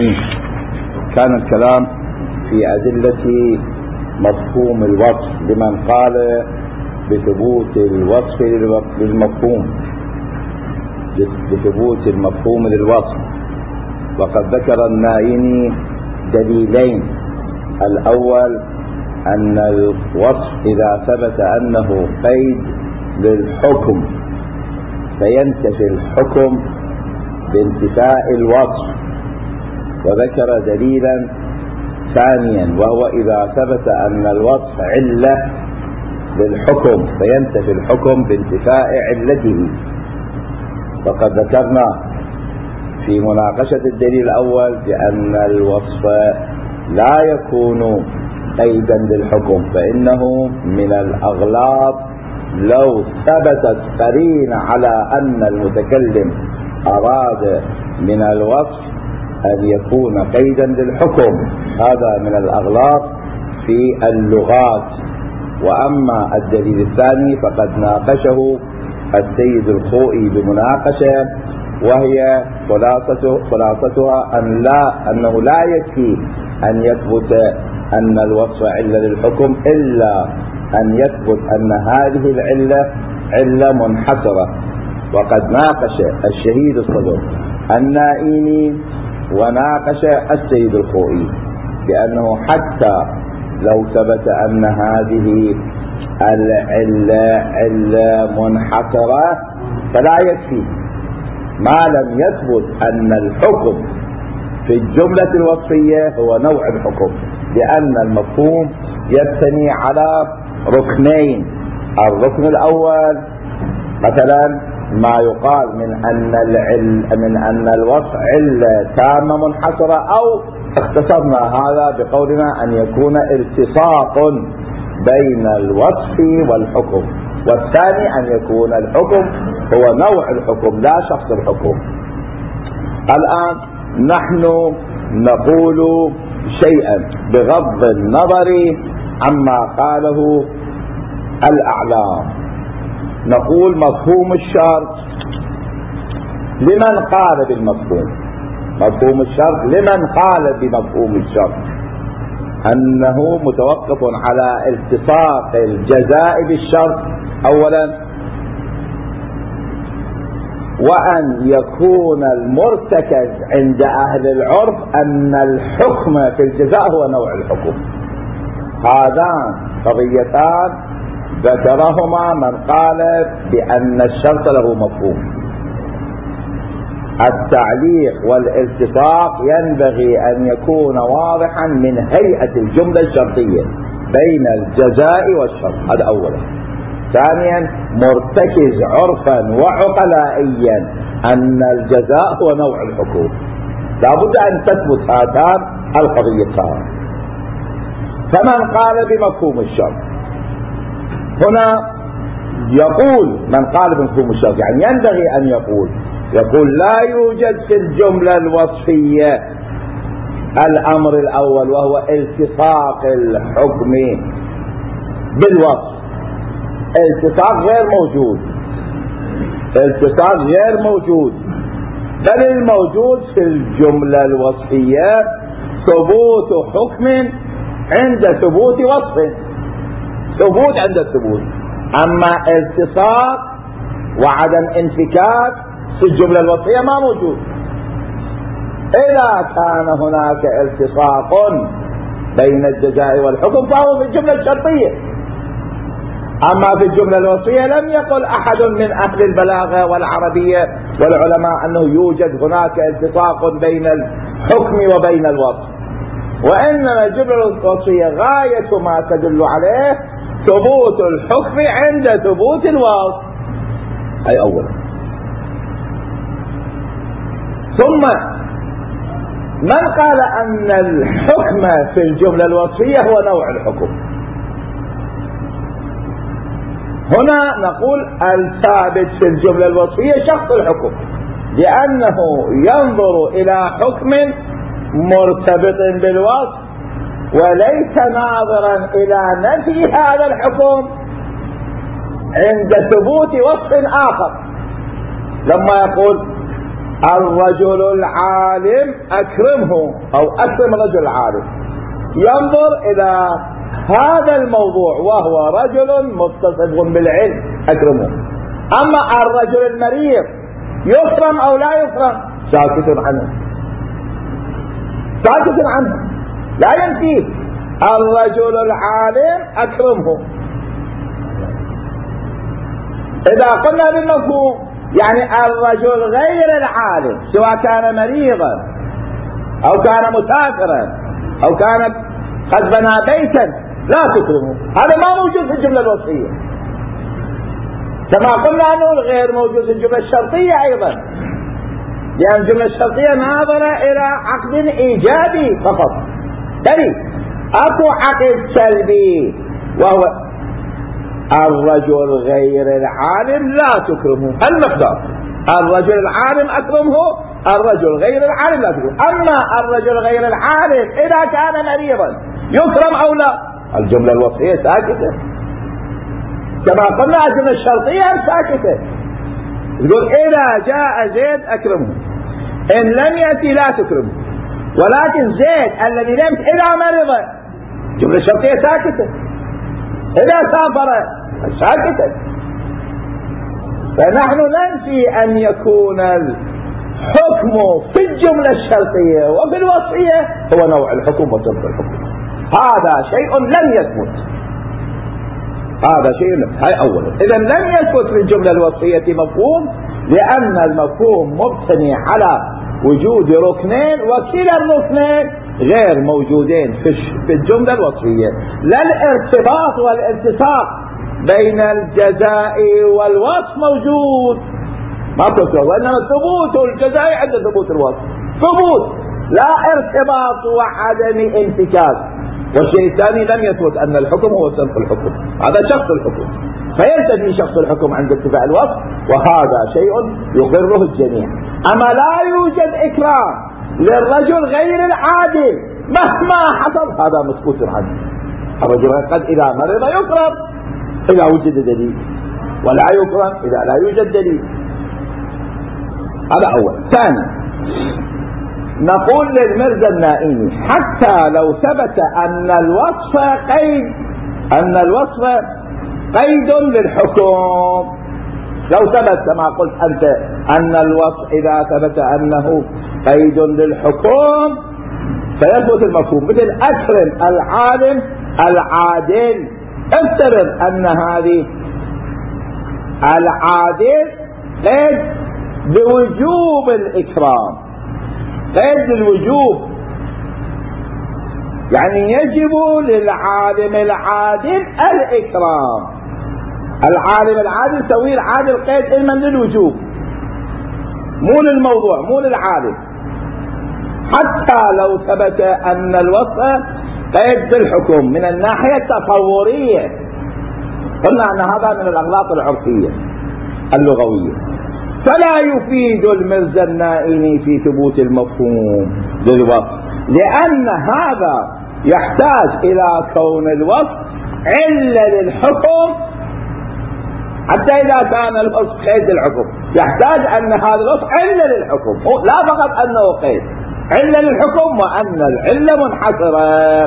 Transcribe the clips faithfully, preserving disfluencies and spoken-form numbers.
العالمين. كان الكلام في أدلة مفهوم الوصف لمن قال بثبوت الوصف للمفهوم بثبوت المفهوم للوصف. وقد ذكر النائيني دليلين: الأول أن الوصف إذا ثبت أنه قيد للحكم فينتفي الحكم بانتفاء الوصف، وذكر دليلا ثانيا وهو إذا ثبت أن الوصف علة للحكم فينتفي الحكم بانتفاء علته. وقد ذكرنا في مناقشة الدليل الأول بأن الوصف لا يكون قيدا للحكم، فإنه من الأغلاط لو ثبتت قرينة على أن المتكلم أراد من الوصف أن يكون قيدا للحكم. هذا من الأغلاط في اللغات. وأما الدليل الثاني فقد ناقشه السيد الخوئي بمناقشة، وهي خلاصته خلاصتها أن لا أنه لا يكفي أن يثبت أن الوصف علة للحكم إلا أن يثبت أن هذه العلة علة منحصرة. وقد ناقش الشهيد الصدر النائيني وناقش السيد الخوئي بأنه حتى لو ثبت أن هذه العلة علة منحصرة فلا يكفي ما لم يثبت أن الحكم في الجملة الوصفية هو نوع الحكم، لأن المفهوم يبتني على ركنين. الركن الأول مثلا ما يقال من أن العل من أن الوصف علة تامة منحصرة، أو اختصرنا هذا بقولنا أن يكون التصاق بين الوصف والحكم، والثاني أن يكون الحكم هو نوع الحكم لا شخص الحكم. الآن نحن نقول شيئا بغض النظر عما قاله الأعلام. نقول مفهوم الشرط لمن قال بالمفهوم. مفهوم الشرط لمن قال بمفهوم الشرط أنه متوقف على التصاق الجزاء بالشرط أولا، وأن يكون المرتكز عند أهل العرف أن الحكم في الجزاء هو نوع الحكم. هذان قضيتان ذكرهما من قال بأن الشرط له مفهوم. التعليق والالتصاق ينبغي أن يكون واضحا من هيئة الجملة الشرطية بين الجزاء والشرط، هذا أولا. ثانيا مرتكز عرفا وعقلائيا أن الجزاء هو نوع الحكم. لابد أن تثبت هاتان القضيتان. فمن قال بمفهوم الشرط هنا يقول من قال بمفهوم الشرط يعني ينبغي أن يقول يقول لا يوجد في الجملة الوصفية الأمر الأول وهو التصاق الحكم بالوصف. التصاق غير موجود، التصاق غير موجود، بل الموجود في الجملة الوصفية ثبوت حكم عند ثبوت وصف، ثبوت عند الثبوت. أما التصاق وعدم انفكاك في الجملة الوصفية ما موجود. إذا كان هناك التصاق بين الجزاء والحكم فهو في الجملة الشرطية. أما في الجملة الوصفية لم يقل أحد من أهل البلاغة والعربية والعلماء أنه يوجد هناك التصاق بين الحكم وبين الوصف، وإنما الجملة الوصفية غاية ما تدل عليه ثبوت الحكم عند ثبوت الوصف. أي أولا. ثم من قال أن الحكم في الجملة الوصفية هو نوع الحكم، هنا نقول الثابت في الجملة الوصفية شخص الحكم، لأنه ينظر إلى حكم مرتبط بالوصف وليس ناظرا إلى نفي هذا الحكم عند ثبوت وصف آخر. لما يقول الرجل العالم أكرمه أو أكرم الرجل العالم، ينظر إلى هذا الموضوع وهو رجل متصف بالعلم أكرمه. أما الرجل المريض يكرم أو لا يكرم ساكت عنه، ساكت عنه لا ينفيه. الرجل العالم أكرمه. إذا قلنا بالمفهوم يعني الرجل غير العالم سواء كان مريضا أو كان مسافرا أو كان قد بنى بيتا لا تكرمه، هذا ما موجود في الجملة الوصفية، كما قلنا أنه غير موجود في الجملة الشرطية أيضا، لأن الجملة الشرطية ناظرة إلى عقد إيجابي فقط، بل أكو عقد سلبي وهو الرجل غير العالم لا تكرمه. المقدار الرجل العالم أكرمه، الرجل غير العالم لا تكرمه. أما الرجل غير العالم إذا كان مريضا يكرم أو لا، الجملة الوصفية ساكتة، كما قلنا الجملة الشرطية ساكتة، يقول إذا جاء زيد أكرمه، إن لم يأتي لا تكرمه. ولكن زيد الذي لم إذا مرض الجملة الشرطية ساكتة، إذا سافر ساكتة. فنحن ننفي أن يكون الحكم في الجملة الشرطية وفي الوصفية هو نوع الحكم وصنف الحكم، هذا شيء لم يثبت، هذا شيء لم. هاي أولا. إذا لم يثبت في الجملة الوصفية مفهوم، لأن المفهوم مبتني على وجود ركنين، وكلا الركنين غير موجودين في الجملة الوصفية، لا الارتباط والالتصاق بين الجزاء والوصف موجود، ما كنت وإنما ثبوت الجزاء عند ثبوت الوصف، ثبوت لا ارتباط وعدم انفكاك. والشيء الثاني لم يثبت أن الحكم هو صنف الحكم، هذا شخص الحكم، فينتفي شخص الحكم عند اتباع الوصف، وهذا شيء يقره الجميع. أما لا يوجد إكرام للرجل غير العادل مهما حصل، هذا مسكوت عنه. الرجل قد إذا مرض يكرم إذا وجد دليل، ولا يكرم إذا لا يوجد دليل. هذا أول. ثاني، نقول للمرزا النائمي حتى لو ثبت أن الوصف قيد أن الوصف قيد للحكم، لو ثبت كما قلت أنت أن الوصف إذا ثبت أنه قيد للحكم فيثبت المفهوم، مثل أكرم العالم العادل، افترض أن هذه العادل قيد بوجوب الإكرام، قيد للوجوب، يعني يجب للعالم العادل الإكرام. العالم العادل سوي العادل قيد علما للوجوب، مو للموضوع، مو للعالم. حتى لو ثبت أن الوصف قيد بالحكم من الناحية التصورية، قلنا أن هذا من الأغلاط العرفية اللغوية، فلا يفيد المرزا النائمي في ثبوت المفهوم للوصف، لأن هذا يحتاج إلى كون الوصف علة للحكم. حتى إذا كان الوصف قيد الحكم يحتاج أن هذا الوصف علة للحكم، لا فقط أنه قيد، علة للحكم وأن العلة منحصرة.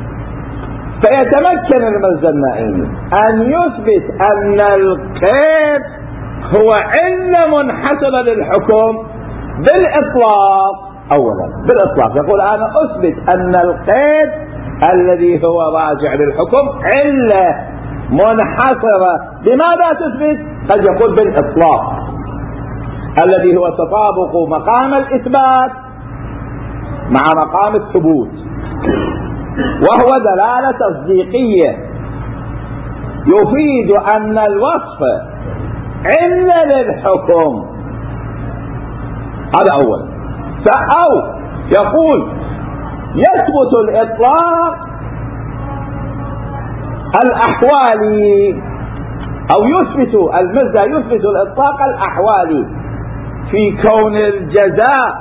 فيتمكن المرزا النائمي أن يثبت أن القيد هو علة منحصرة للحكم بالإطلاق. أولا بالإطلاق يقول أنا أثبت أن القيد الذي هو راجع للحكم علة منحصرة. بماذا تثبت؟ قد يقول بالإطلاق الذي هو تطابق مقام الإثبات مع مقام الثبوت، وهو دلالة تصديقية يفيد أن الوصف علة للحكم. هذا أولا. أو يقول يثبت الإطلاق الأحوالي، أو يثبت المرزا يثبت الإطلاق الأحوالي في كون الجزاء،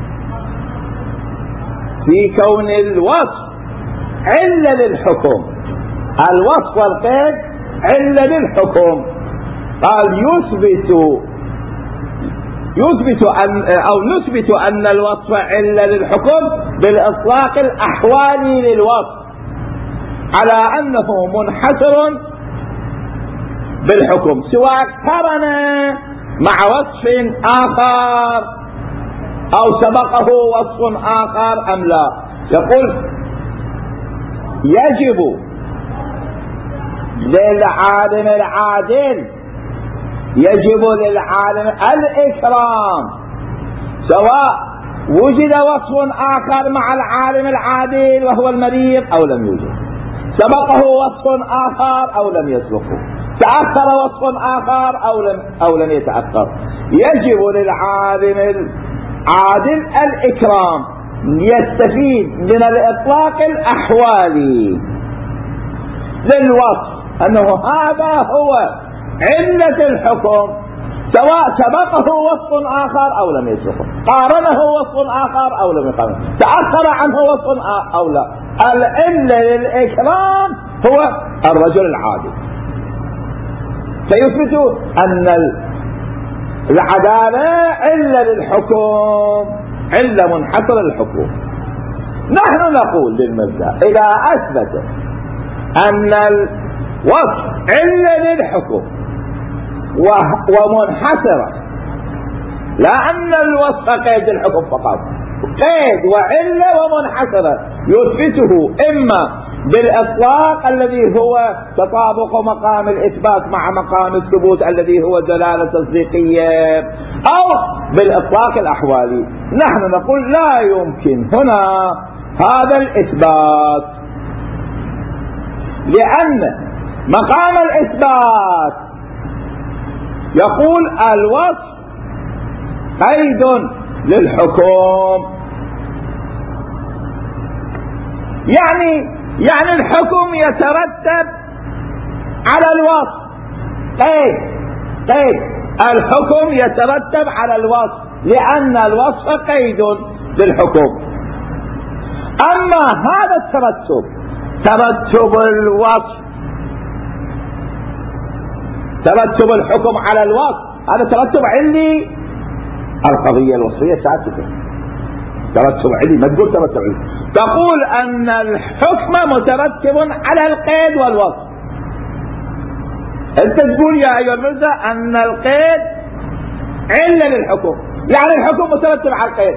في كون الوصف علة للحكم، الوصف والقيد علة للحكم. قال يثبت يثبت أن أو نثبت أن الوصف علة للحكم بالإطلاق الأحوالي للوصف على أنه منحصر بالحكم، سواء اقترن مع وصف آخر أو سبقه وصف آخر أم لا. يقول يجب للعالم العادل يجب للعالم الإكرام سواء وجد وصف آخر مع العالم العادل وهو المريض أو لم يوجد، سبقه وصف آخر أو لم يسبقه، تأخر وصف آخر أو لم, أو لم يتأخر. يجب للعالم العادل الإكرام يستفيد من الإطلاق الأحوالي للوصف أنه هذا هو علة الحكم، سواء سبقه وصف آخر أو لم يسبقه، قارنه وصف آخر أو لم يقارنه، تأخر عنه وصف أو لا. العلة للإكرام هو الرجل العادل، فيثبت أن العدالة علة للحكم، علة منحصرة للحكم. نحن نقول للمبدأ إذا أثبت أن الوصف علة للحكم ومنحصرة، لا أن الوصف قيد الحكم فقط، قيد وعلة ومنحصرة، يثبته إما بالإطلاق الذي هو تطابق مقام الإثبات مع مقام الثبوت الذي هو دلالة تصديقية، أو بالإطلاق الأحوالي. نحن نقول لا يمكن هنا هذا الإثبات، لأن مقام الإثبات يقول الوصف قيد للحكم، يعني يعني الحكم يترتب على الوصف، قيد قيد الحكم يترتب على الوصف لأن الوصف قيد للحكم. أما هذا الترتب ترتب الوصف ترتب الحكم على الوصف، هذا ترتب علي، القضية الوصفية ساعتك ترتب علي، ما تقول ترتب علي، تقول أن الحكم مترتب على القيد والوصف. أنت تقول يا أيها المرزا أن القيد علة للحكم، يعني الحكم مترتب على القيد.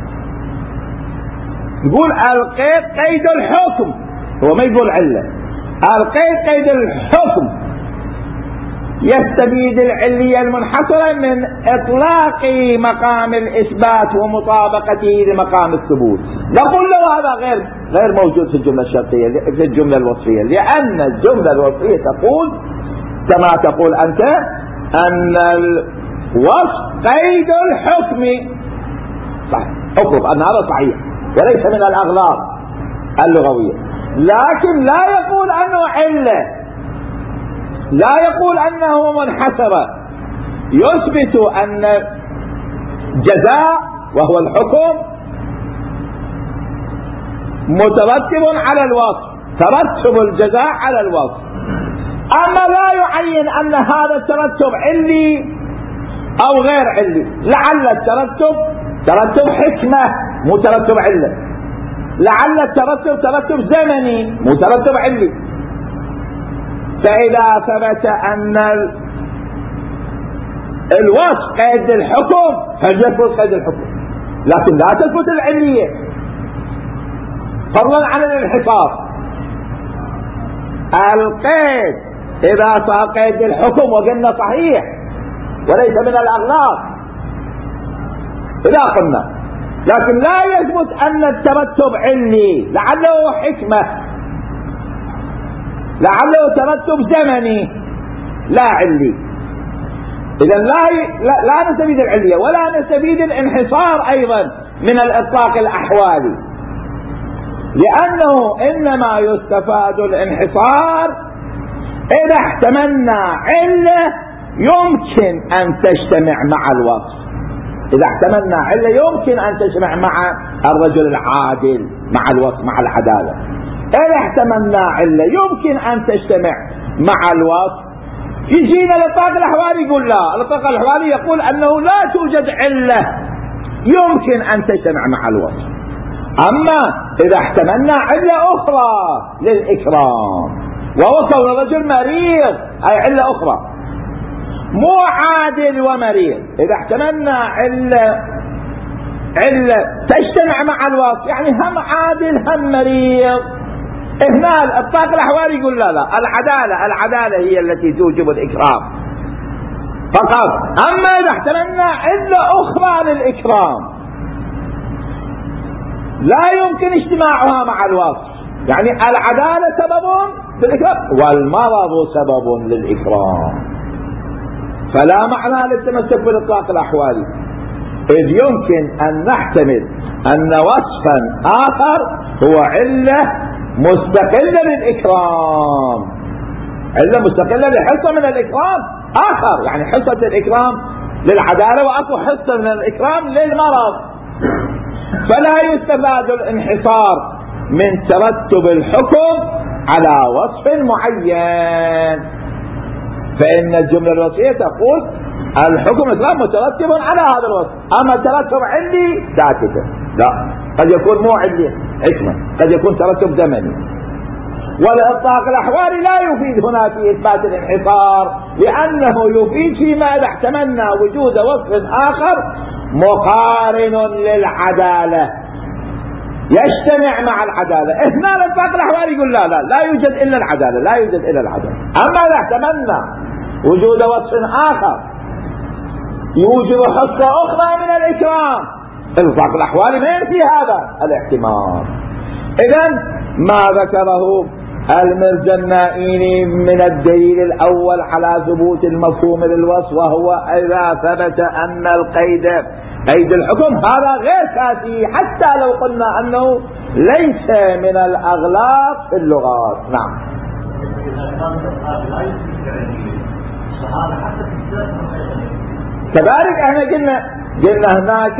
يقول القيد قيد الحكم، هو ما يقول علة، القيد قيد الحكم، يستفيد العلية المنحصرة من إطلاق مقام الإثبات ومطابقته لمقام الثبوت. نقول له هذا غير غير موجود في الجملة الشرطية، في الجملة الوصفية، لأن الجملة الوصفية تقول كما تقول أنت أن الوصف قيد الحكم، صحيح، افرض أن هذا صحيح وليس من الأغلاط اللغوية، لكن لا يقول أنه علة، لا يقول أنه منحصرة، يثبت أن جزاء وهو الحكم مترتب على الوصف، ترتب الجزاء على الوصف. أما لا يعين أن هذا الترتب علي أو غير علي، لعل الترتب ترتب حكمة مو ترتب علة، لعل الترتب ترتب زمني مو ترتب علي. فإذا ثبت أن الوصف قيد الحكم فليثبت قيد الحكم، لكن لا تثبت العلية فضلا عن الانحصار. القيد إذا صار قيد الحكم وقلنا صحيح وليس من الأغلاط إذا قلنا، لكن لا يثبت أن الترتب علي، لعله حكمة، لعله ترتب زمني لا علي. إذا لا, لا, لا نستفيد العلية ولا نستفيد الانحصار أيضا من الإطلاق الأحوالي، لأنه إنما يستفاد الانحصار إذا احتملنا علة يمكن أن تجتمع مع الوصف، إذا احتملنا علة يمكن أن تجتمع مع الرجل العادل مع الوصف مع العدالة، إذا احتملنا علة يمكن أن تجتمع مع الوصف يجينا الإطلاق الأحوالي يقول لا، الإطلاق الأحوالي يقول أنه لا توجد علة يمكن أن تجتمع مع الوصف. أما إذا احتملنا علة أخرى للإكرام وهو كون الرجل مريض، أي علة أخرى مو عادل ومريض، إذا احتملنا علة علة تجتمع مع الوصف يعني هم عادل هم مريض، هنا الإطلاق الأحوالي يقول لا لا، العدالة العدالة هي التي توجب الإكرام فقط. أما إذا احتملنا علة أخرى للإكرام لا يمكن اجتماعها مع الوصف، يعني العدالة سبب للإكرام والمرض سبب للإكرام، فلا معنى للتمسك بالإطلاق الأحوالي، إذ يمكن أن نحتمل أن وصفا آخر هو علة مستقلة للإكرام، علة مستقلة لحصة من الإكرام آخر، يعني حصة الإكرام للعدالة وأكو حصة من الإكرام للمرض، فلا يستفاد الانحصار من ترتب الحكم على وصف معين، فإن الجملة الوصفية تقول الحكم الإكرام مترتب على هذا الوصف، أما ترتب علي ساكتة لا، قد يكون مو علي حكمة، قد يكون ترتب زمني. والإطلاق الأحوالي لا يفيد هنا في إثبات الانحصار، لأنه يفيد فيما إذا احتملنا وجود وصف آخر مقارن للعدالة يجتمع مع العدالة. هنا الإطلاق الأحوالي يقول لا لا لا يوجد إلا العدالة، لا يوجد إلا العدالة. أما إذا احتملنا وجود وصف آخر يوجد حصة أخرى من الإكرام، الإطلاق الأحوالي ما ينفي هذا الاحتمال. إذن ما ذكره المرجنائيني من الدليل الأول على ثبوت المفهوم للوصف، وهو إذا ثبت أن القيد قيد الحكم، هذا غير كافي حتى لو قلنا أنه ليس من الأغلاط في اللغات. نعم. كذلك احنا قلنا قلنا هناك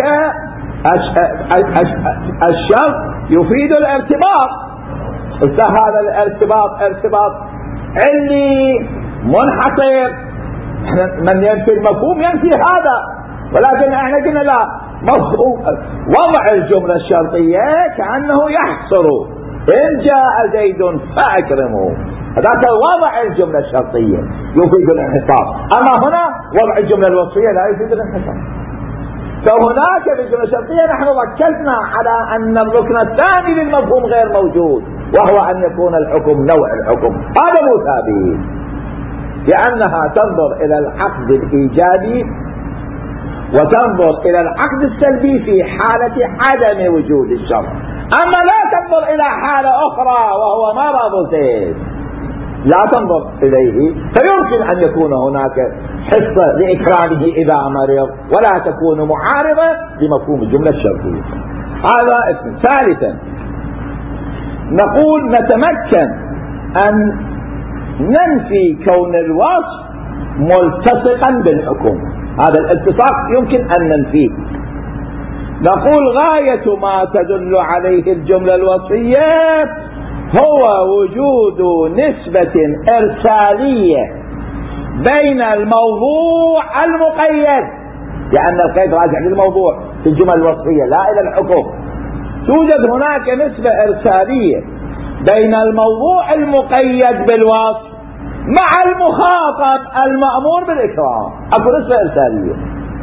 الشرط يفيد الارتباط، هذا الارتباط ارتباط علي منحصر، من ينفي المفهوم ينفي هذا، ولكن احنا قلنا لا، مفهوم وضع الجملة الشرطية كأنه يحصر إن جاء زيد فأكرمه، هذاك وضع الجملة الشرطية يفيد الانحصار، أما هنا وضع الجملة الوصفية لا يفيد الانحصار. فهناك في الجملة الشرطية نحن ركزنا على أن الركن الثاني للمفهوم غير موجود، وهو أن يكون الحكم نوع الحكم، هذا مو ثابت، لأنها تنظر إلى العقد الإيجابي وتنظر إلى العقد السلبي في حالة عدم وجود الشرط، أما لا تنظر إلى حالة أخرى وهو مرض زيد، لا تنظر إليه، فيمكن أن يكون هناك حصة لإكرامه إذا مرض ولا تكون معارضة لمفهوم الجملة الشرطية. هذا اسم. ثالثا نقول نتمكن أن ننفي كون الوصف ملتصقا بالحكم، هذا الالتصاق يمكن أن ننفيه. نقول غاية ما تدل عليه الجملة الوصفية هو وجود نسبة إرسالية بين الموضوع المقيد، لأن القيد راجع للموضوع في الجمل الوصفية لا إلى الحكم، توجد هناك نسبة إرسالية بين الموضوع المقيد بالوصف مع المخاطب المأمور بالإكرام، أكو نسبة إرسالية.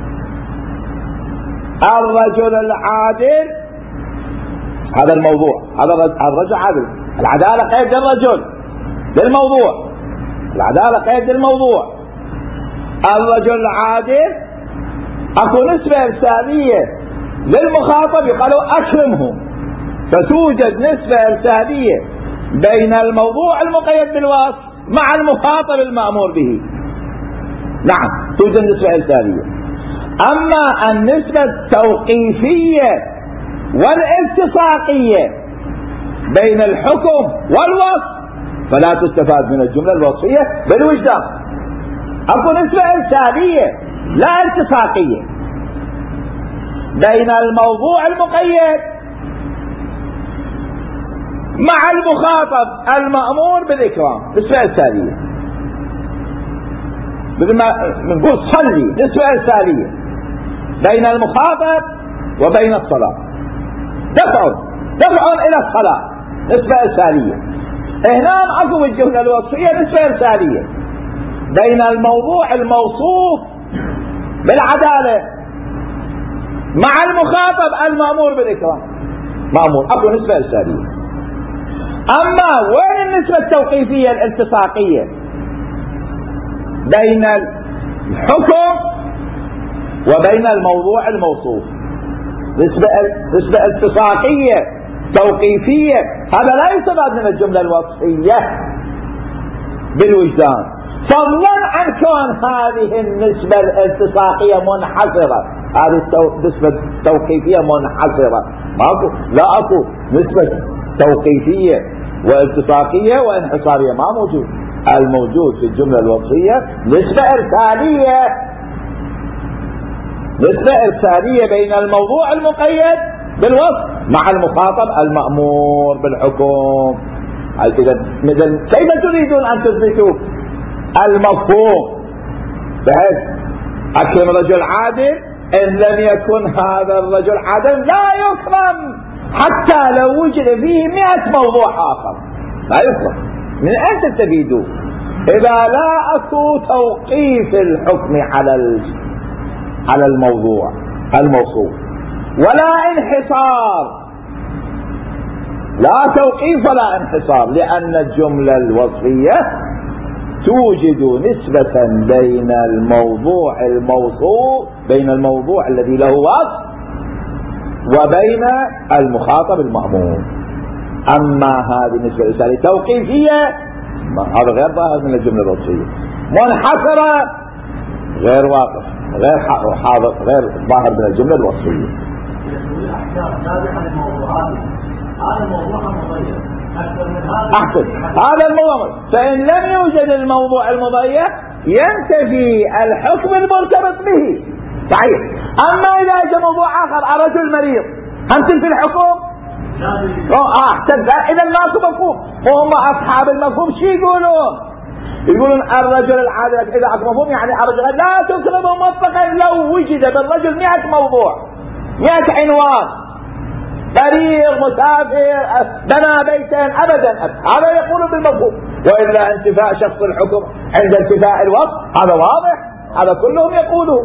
الرجل العادل هذا الموضوع، هذا الرجل عادل، العدالة قيد للرجل للموضوع، العدالة قيد للموضوع. الرجل العادل اكو نسبة إرسالية للمخاطب يقالوا أكرمه، فتوجد نسبة إرسالية بين الموضوع المقيد بالوصف مع المخاطب المأمور به. نعم توجد نسبة إرسالية. أما النسبة التوقيفية والالتصاقية بين الحكم والوصف فلا تستفاد من الجملة الوصفية بالوجدان، اكو نسبة إرسالية لا التصاقية بين الموضوع المقيد مع المخاطب المأمور بالإكرام، نسبة إرسالية. مثل ما نقول صلي، نسبة إرسالية بين المخاطب وبين الصلاة، دفع دفع إلى الصلاة نسبة إرسالية. هنا أكو الجملة الوصفية نسبة إرسالية بين الموضوع الموصوف بالعدالة مع المخاطب المأمور بالإكرام، مأمور، أكو نسبة إرسالية. أما وين النسبة التوقيفية الالتصاقية بين الحكم وبين الموضوع الموصوف؟ نسبة نسبة التصاقية توقيفية، هذا لا يستفاد من الجملة الوصفية بالوجدان، فضلا عن كون هذه النسبة الالتصاقية منحصرة، هذه النسبة التوقيفية منحصرة، ماكو لا اكو نسبة توقيفية والتصاقية وانحصارية، ما موجود. الموجود في الجملة الوصفية نسبة إرسالية، نسبة إرسالية بين الموضوع المقيد بالوصف مع المخاطب المأمور بالحكم. إذا كيف تريدون أن تثبتوا المفهوم بحيث أكرم رجل عادل إن لم يكن هذا الرجل عادل لا يكرم حتى لو وجد فيه مئة موضوع آخر، لا يكرم. من أين تستفيدوا إذا لا أكو توقيف الحكم على على الموضوع الموصوف ولا انحصار، لا توقيف ولا انحصار، لأن الجملة الوصفية توجد نسبة بين الموضوع الموصوف، بين الموضوع الذي له وصف وبين المخاطب المأمور. أما هذه النسبة الإرسالية توقيفية هذا غير ظاهر من الجملة الوصفية، منحصرة غير واقف، غير حاضر، غير ظاهر من الجملة الوصفية. أحسن، هذا الموضوع، فإن لم يوجد الموضوع المضيق ينتفي الحكم المرتبط به، صحيح. أما إذا جاء موضوع آخر، الرجل مريض، هم تنفي الحكم؟ أحسن، إذا ماكو مفهوم. وهم أصحاب المفهوم شي يقولون؟ يقولون الرجل العادل إذا أكو مفهوم يعني الرجل لا تكرم مطلقا لو وجد بالرجل مئة موضوع، مئة عنوان، مريض، مسافر، بنى بيتا، أبدا، هذا يقول بالمفهوم. وإلا انتفاء شخص الحكم عند انتفاء الوصف هذا واضح، هذا كلهم يقولوا.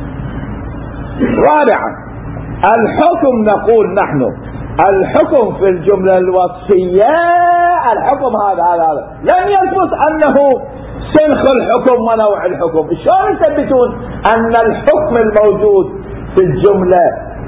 رابعا الحكم، نقول نحن الحكم في الجملة الوصفية، الحكم هذا هذا هذا لم يثبت أنه سنخ الحكم ونوع الحكم. شلون يثبتون أن الحكم الموجود في الجملة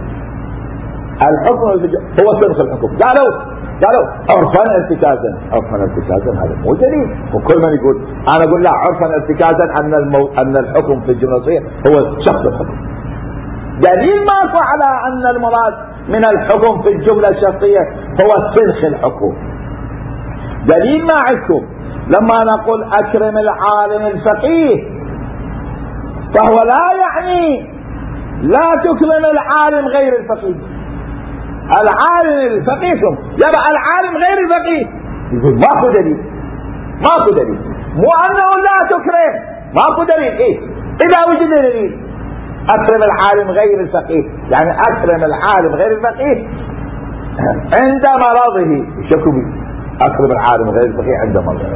الحكم هو سنخ الحكم؟ قالوا قالوا عرفا ارتكازا، عرفا ارتكازا هذا مو دليل. وكل من يقول أنا أقول لا، عرفا ارتكازا أن المو... أن الحكم في الجملة الوصفية هو شخص الحكم. دليل ماكو على أن المراد من الحكم في الجملة الشخصية هو سنخ الحكم. دليل ما عندكم لما نقول أكرم العالم الفقيه، فهو لا يعني لا تكرم العالم غير الفقيه. العالم الفقيه يبقى العالم غير الفقيه، يقول ماكو دليل، ماكو دليل. مو أنه لا تكرم، ماكو دليل. إيه إذا وجد دليل أكرم العالم غير الفقيه، يعني أكرم العالم غير الفقيه عند مرضه، شكوي أكرم العالم غير الفقيه عند مرضه.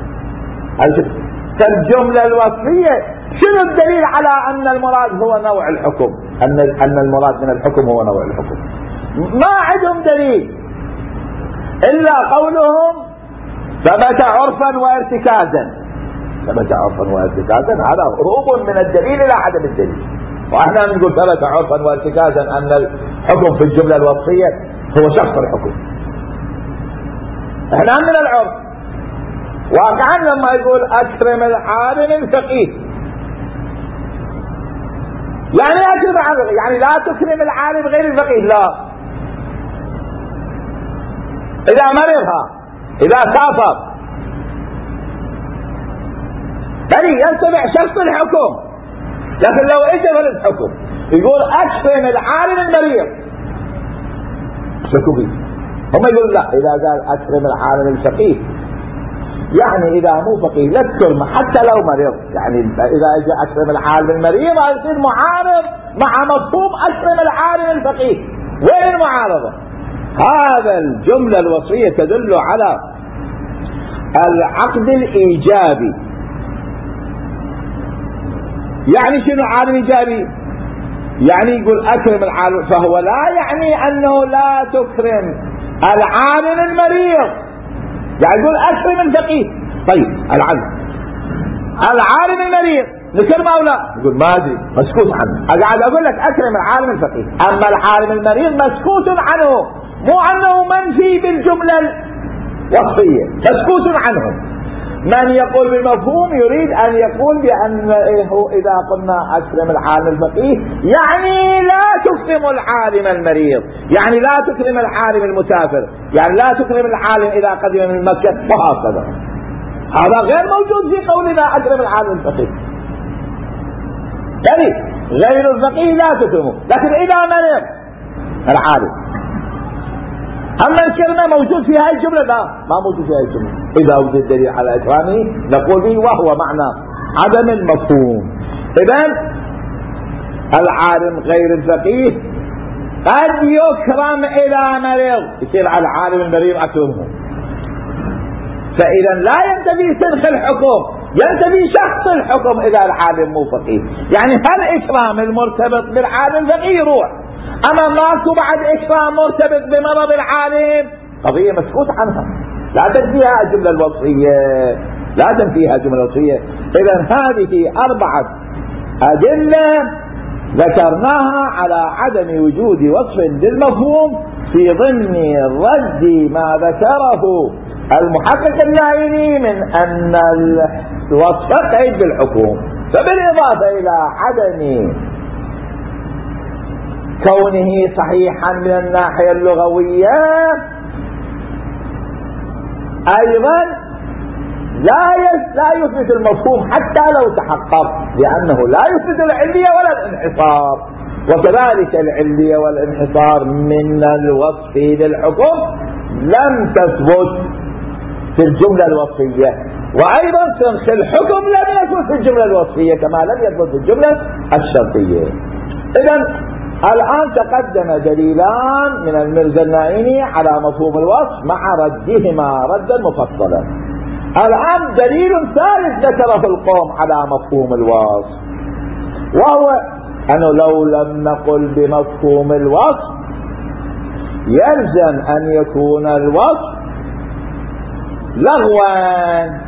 الجملة الوصفية شنو الدليل على أن المراد هو نوع الحكم، أن أن المراد من الحكم هو نوع الحكم؟ ما عندهم دليل إلا قولهم ثبت عرفا وارتكازا. ثبت عرفا وارتكازا هذا هروب من الدليل إلى عدم الدليل. واحنا نقول ثبت عرفا وارتكازا ان الحكم في الجمله الوصفيه هو شخص الحكم. احنا من العرف واقعا لما يقول اكرم العالم الفقيه، يعني اكرم العالم يعني لا تكرم العالم غير الفقيه، لا. اذا مرضها، اذا سافر، بل يتبع شخص الحكم. لكن لو اجى الحكم يقول اكرم العالم المريض، شكوا فيه. هم يقول لا، اذا قال اكرم العالم الفقيه يعني إذا مو فقيه لا تكرمه حتى لو مريض. يعني إذا جاء أكرم العالم المريض يصير معارض مع مفهوم أكرم العالم الفقيه. وين المعارضة؟ هذا الجملة الوصية تدل على العقد الإيجابي. يعني شنو العالم الإيجابي؟ يعني يقول أكرم العالم، فهو لا يعني أنه لا تكرم العالم المريض، يعني يقول أكرم الفقيه. طيب العالم العالم المريض نكرمه أو لا؟ يقول ما أدري مسكوت عنه. قاعد أقول لك أكرم العالم الفقيه، أما العالم المريض مسكوت عنه، مو أنه منفي بالجملة الوصفية، مسكوت عنه. من يقول بالمفهوم يريد أن يقول بأن إذا قلنا أكرم العالم الفقيه يعني لا تكرم العالم المريض، يعني لا تكرم العالم المسافر، يعني لا تكرم العالم إذا قدم من مكة وهكذا. هذا غير موجود في قولنا أكرم العالم الفقيه. يعني غير الفقيه لا تكرمه، لكن إذا مرض العالم. أما الكلمة موجود في هذه الجملة؟ لا، ما موجود في هذه الجملة. إذا وجد دليل على إكرامه نقول به، وهو معنى عدم المفهوم. إذن العالم غير الفقيه قد يكرم إلى مريض، يصير على العالم المريض أكرمه. فإذا لا ينتفي سنخ الحكم، ينتفي شخص الحكم إذا العالم مو فقيه. يعني هل إكرام المرتبط بالعالم الفقيه يروح، أما ماكو بعد إكرام مرتبط بمرض العالم، قضية مسكوت عنها، لا تنفيها الجملة الوصفية، لا تنفيها الجملة الوصفية. إذن هذه أربعة أدلة ذكرناها على عدم وجود وصف للمفهوم في ضمن رد ما ذكره المحقق اللايني من أن الوصف قيد بالحكم. فبالإضافة إلى عدم كونه صحيحا من الناحية اللغوية، أيضا لا لا يثبت المفهوم حتى لو تحقق، لأنه لا يثبت العلية ولا الانحصار، وكذلك العلية والانحصار من الوصف للحكم لم تثبت في الجملة الوصفية، وأيضا سنخ الحكم لم يثبت في الجملة الوصفية كما لم يثبت في الجملة الشرطية. إذن الآن تقدم دليلان من المرزا النائني على مفهوم الوصف مع ردهما ردا مفصلا. الآن دليل ثالث ذكره القوم على مفهوم الوصف، وهو أنه لو لم نقل بمفهوم الوصف يلزم أن يكون الوصف لغوا.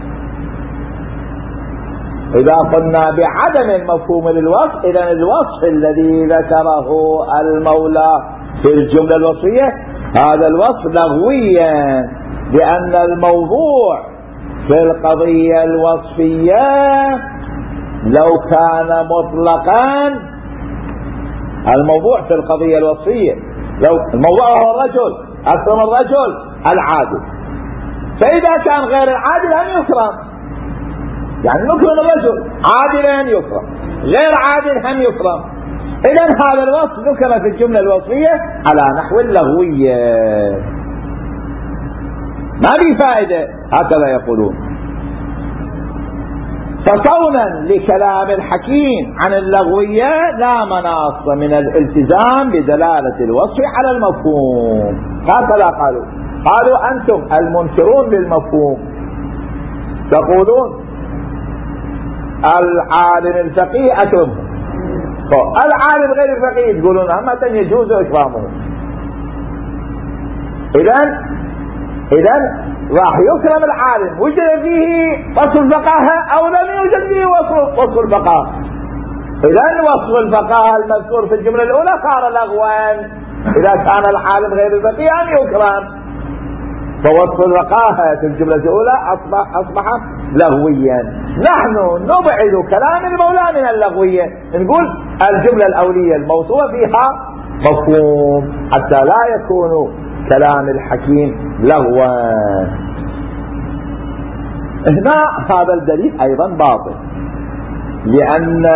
إذا قلنا بعدم المفهوم للوصف، إذن الوصف الذي ذكره المولى في الجملة الوصفية هذا الوصف لغويا، لأن الموضوع في القضية الوصفية لو كان مطلقا، الموضوع في القضية الوصفية لو الموضوع هو الرجل، أكرم الرجل العادل، فإذا كان غير العادل أن يكرم، يعني نكرم الرجل عادلا يكرم، غير عادل هم يكرم. إذن هذا الوصف ذكر في الجملة الوصفية على نحو اللغوية، ما في فائدة، هكذا يقولون. فكونا لكلام الحكيم عن اللغوية لا مناص من الالتزام بدلالة الوصف على المفهوم، هكذا قالوا. قالوا أنتم المنكرون للمفهوم تقولون العالم الفقيه أكرمه، العالم غير الفقيه تقولون أما يجوز إكرامه. إذن إذن راح يكرم العالم وجد فيه وصف الفقاهة أو لم يوجد فيه وصف, وصف الفقاهة. إذن وصف الفقاهة المذكور في الجملة الأولى صار لغوا إذا كان العالم غير الفقيه أن يكرم، فوصف الفقاهة في الجملة الأولى أصبح, أصبح لغويا. نحن نبعد كلام المولى من اللغوية، نقول الجملة الأولية الموصوفة فيها مفهوم حتى لا يكون كلام الحكيم لغوا. هنا هذا الدليل أيضا باطل، لأن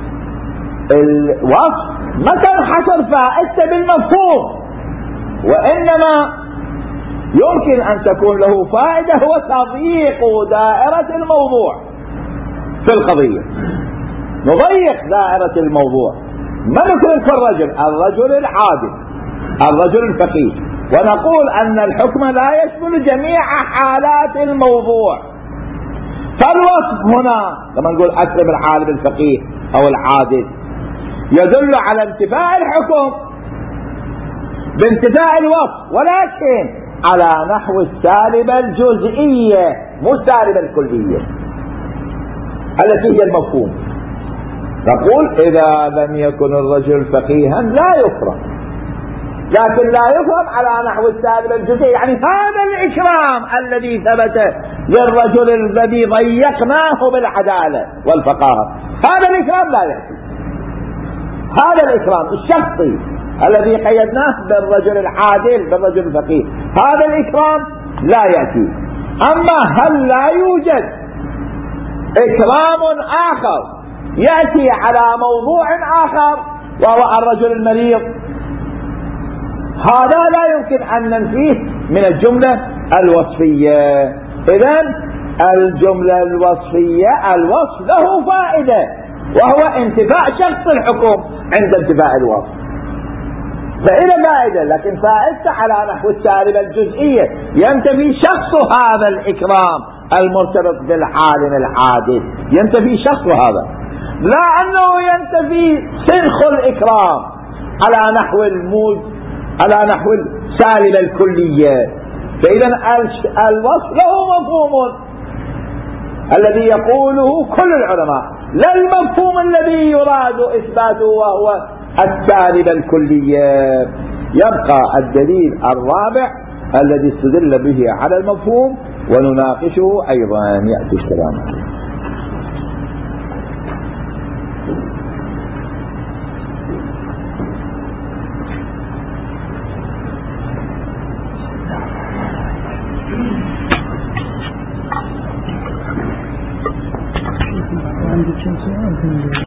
الوصف ما كان حصر فائدة بالمفهوم، وإنما يمكن أن تكون له فائدة هو تضييق دائرة الموضوع في القضية، نضيق دائرة الموضوع. ما نترك الرجل الرجل العادل الرجل الفقيه ونقول أن الحكم لا يشمل جميع حالات الموضوع. فالوصف هنا لما نقول أكرم العالم الفقيه أو العادل يدل على انتفاء الحكم بانتفاء الوصف، ولكن على نحو السالبة الجزئية مو السالبة الكلية التي هي المفهوم. نقول إذا لم يكن الرجل فقيها لا يكرم، لكن لا يكرم على نحو السالبة الجزئية، يعني هذا الإكرام الذي ثبت للرجل الذي ضيقناه بالعدالة والفقاهة هذا الإكرام لا يأتي. هذا الإكرام الشخصي الذي قيدناه بالرجل العادل بالرجل الفقيه هذا الإكرام لا يأتي. أما هل لا يوجد إكرام آخر يأتي على موضوع آخر وهو الرجل المريض؟ هذا لا يمكن أن ننفيه من الجملة الوصفية. إذن الجملة الوصفية الوصف له فائدة وهو انتفاء شخص الحكم عند انتفاء الوصف، فإذا فائدة لكن فائدته على نحو السالبة الجزئية، ينتفي شخص هذا الإكرام المرتبط بالعالم العادل، ينتفي شخص هذا، لا أنه ينتفي سنخ الإكرام على نحو الموج على نحو السالبة الكلية. فإذا الوصف له مفهوم الذي يقوله كل العلماء، لا المفهوم الذي يراد إثباته وهو السالبة الكلية. يبقى الدليل الرابع الذي استدل به على المفهوم ونناقشه أيضا يأتي الكلام.